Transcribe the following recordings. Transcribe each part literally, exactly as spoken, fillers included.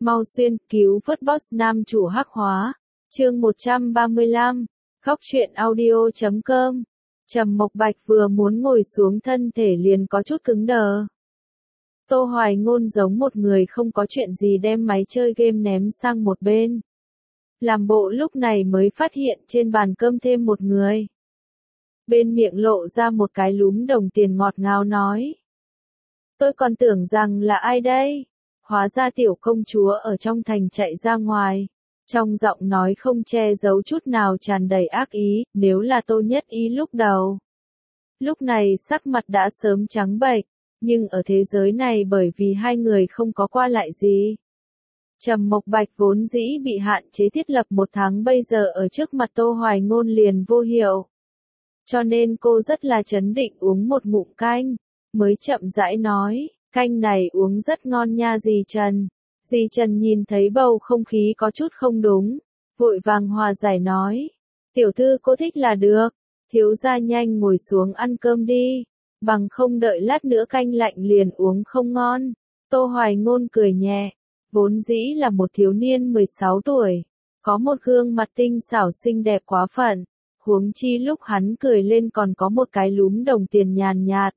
Mau xuyên, cứu vớt boss nam chủ hắc hóa. Chương một trăm ba mươi lăm, khóc chuyện audio chấm com. Trầm Mộc Bạch vừa muốn ngồi xuống thân thể liền có chút cứng đờ. Tô Hoài Ngôn giống một người không có chuyện gì đem máy chơi game ném sang một bên. Làm bộ lúc này mới phát hiện trên bàn cơm thêm một người. Bên miệng lộ ra một cái lúm đồng tiền ngọt ngào nói. Tôi còn tưởng rằng là ai đây? Hóa ra tiểu công chúa ở trong thành chạy ra ngoài. Trong giọng nói không che giấu chút nào tràn đầy ác ý, nếu là Tô Nhất Ý lúc đầu. Lúc này sắc mặt đã sớm trắng bệch, nhưng ở thế giới này bởi vì hai người không có qua lại gì. Trầm Mộc Bạch vốn dĩ bị hạn chế thiết lập một tháng bây giờ ở trước mặt Tô Hoài Ngôn liền vô hiệu. Cho nên cô rất là trấn định uống một ngụm canh, mới chậm rãi nói, canh này uống rất ngon nha dì Trần. Dì Trần nhìn thấy bầu không khí có chút không đúng, vội vàng hòa giải nói, tiểu thư cô thích là được, thiếu gia nhanh ngồi xuống ăn cơm đi, bằng không đợi lát nữa canh lạnh liền uống không ngon. Tô Hoài Ngôn cười nhẹ, vốn dĩ là một thiếu niên mười sáu tuổi, có một gương mặt tinh xảo xinh đẹp quá phận, huống chi lúc hắn cười lên còn có một cái lúm đồng tiền nhàn nhạt.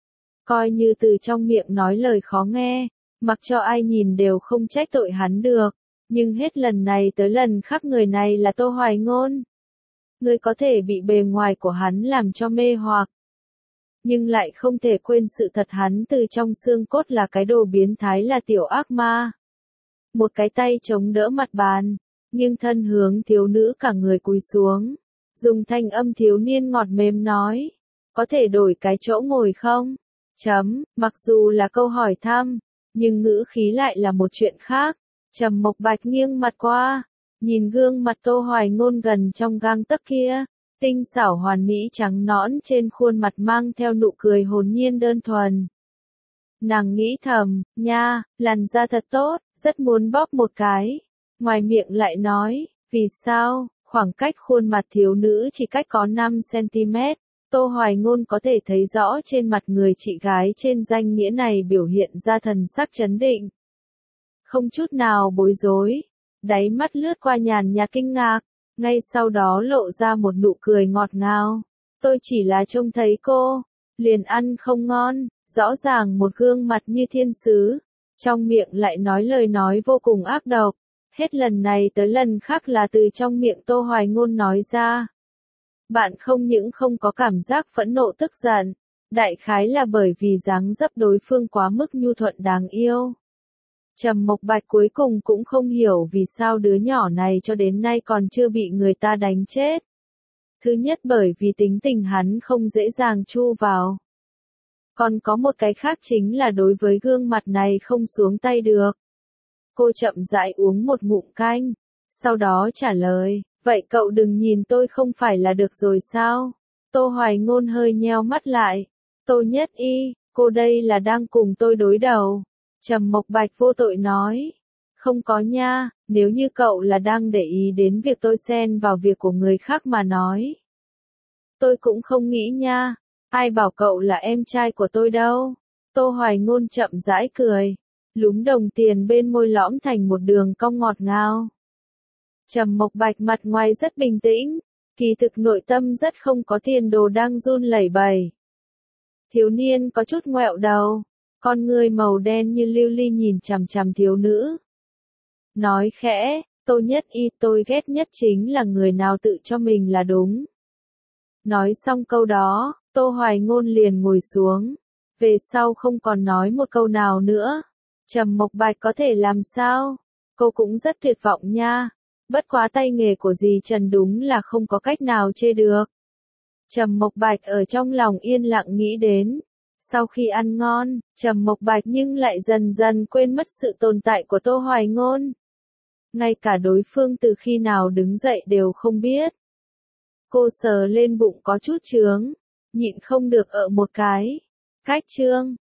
Coi như từ trong miệng nói lời khó nghe, mặc cho ai nhìn đều không trách tội hắn được, nhưng hết lần này tới lần khác người này là Tô Hoài Ngôn. Người có thể bị bề ngoài của hắn làm cho mê hoặc, nhưng lại không thể quên sự thật hắn từ trong xương cốt là cái đồ biến thái là tiểu ác ma. Một cái tay chống đỡ mặt bàn, nhưng thân hướng thiếu nữ cả người cúi xuống, dùng thanh âm thiếu niên ngọt mềm nói, có thể đổi cái chỗ ngồi không? Chấm, mặc dù là câu hỏi thăm, nhưng ngữ khí lại là một chuyện khác. Trầm Mộc Bạch nghiêng mặt qua, nhìn gương mặt Tô Hoài Ngôn gần trong gang tấc kia, tinh xảo hoàn mỹ trắng nõn trên khuôn mặt mang theo nụ cười hồn nhiên đơn thuần. Nàng nghĩ thầm, nha, làn da thật tốt, rất muốn bóp một cái. Ngoài miệng lại nói, vì sao, khoảng cách khuôn mặt thiếu nữ chỉ cách có năm xăng-ti-mét. Tô Hoài Ngôn có thể thấy rõ trên mặt người chị gái trên danh nghĩa này biểu hiện ra thần sắc chấn định. Không chút nào bối rối, đáy mắt lướt qua nhàn nhạt kinh ngạc, ngay sau đó lộ ra một nụ cười ngọt ngào. Tôi chỉ là trông thấy cô, liền ăn không ngon, rõ ràng một gương mặt như thiên sứ, trong miệng lại nói lời nói vô cùng ác độc. Hết lần này tới lần khác là từ trong miệng Tô Hoài Ngôn nói ra. Bạn không những không có cảm giác phẫn nộ tức giận, đại khái là bởi vì dáng dấp đối phương quá mức nhu thuận đáng yêu. Trầm Mộc Bạch cuối cùng cũng không hiểu vì sao đứa nhỏ này cho đến nay còn chưa bị người ta đánh chết. Thứ nhất bởi vì tính tình hắn không dễ dàng chu vào. Còn có một cái khác chính là đối với gương mặt này không xuống tay được. Cô chậm rãi uống một ngụm canh, sau đó trả lời. Vậy cậu đừng nhìn tôi không phải là được rồi sao? Tô Hoài Ngôn hơi nheo mắt lại. Tô Nhất Y, cô đây là đang cùng tôi đối đầu. Trầm Mộc Bạch vô tội nói. Không có nha, nếu như cậu là đang để ý đến việc tôi xen vào việc của người khác mà nói. Tôi cũng không nghĩ nha, ai bảo cậu là em trai của tôi đâu. Tô Hoài Ngôn chậm rãi cười, lúm đồng tiền bên môi lõm thành một đường cong ngọt ngào. Trầm Mộc Bạch mặt ngoài rất bình tĩnh, kỳ thực nội tâm rất không có tiền đồ đang run lẩy bẩy. Thiếu niên có chút ngoẹo đầu, con người màu đen như lưu ly nhìn chằm chằm thiếu nữ. Nói khẽ, Tô Nhất Y, tôi ghét nhất chính là người nào tự cho mình là đúng. Nói xong câu đó, Tô Hoài Ngôn liền ngồi xuống, về sau không còn nói một câu nào nữa. Trầm Mộc Bạch có thể làm sao? Cô cũng rất tuyệt vọng nha. Bất quá tay nghề của dì Trần đúng là không có cách nào chê được. Trầm Mộc Bạch ở trong lòng yên lặng nghĩ đến. Sau khi ăn ngon, Trầm Mộc Bạch nhưng lại dần dần quên mất sự tồn tại của Tô Hoài Ngôn. Ngay cả đối phương từ khi nào đứng dậy đều không biết. Cô sờ lên bụng có chút chướng, nhịn không được ở một cái. Cách trương,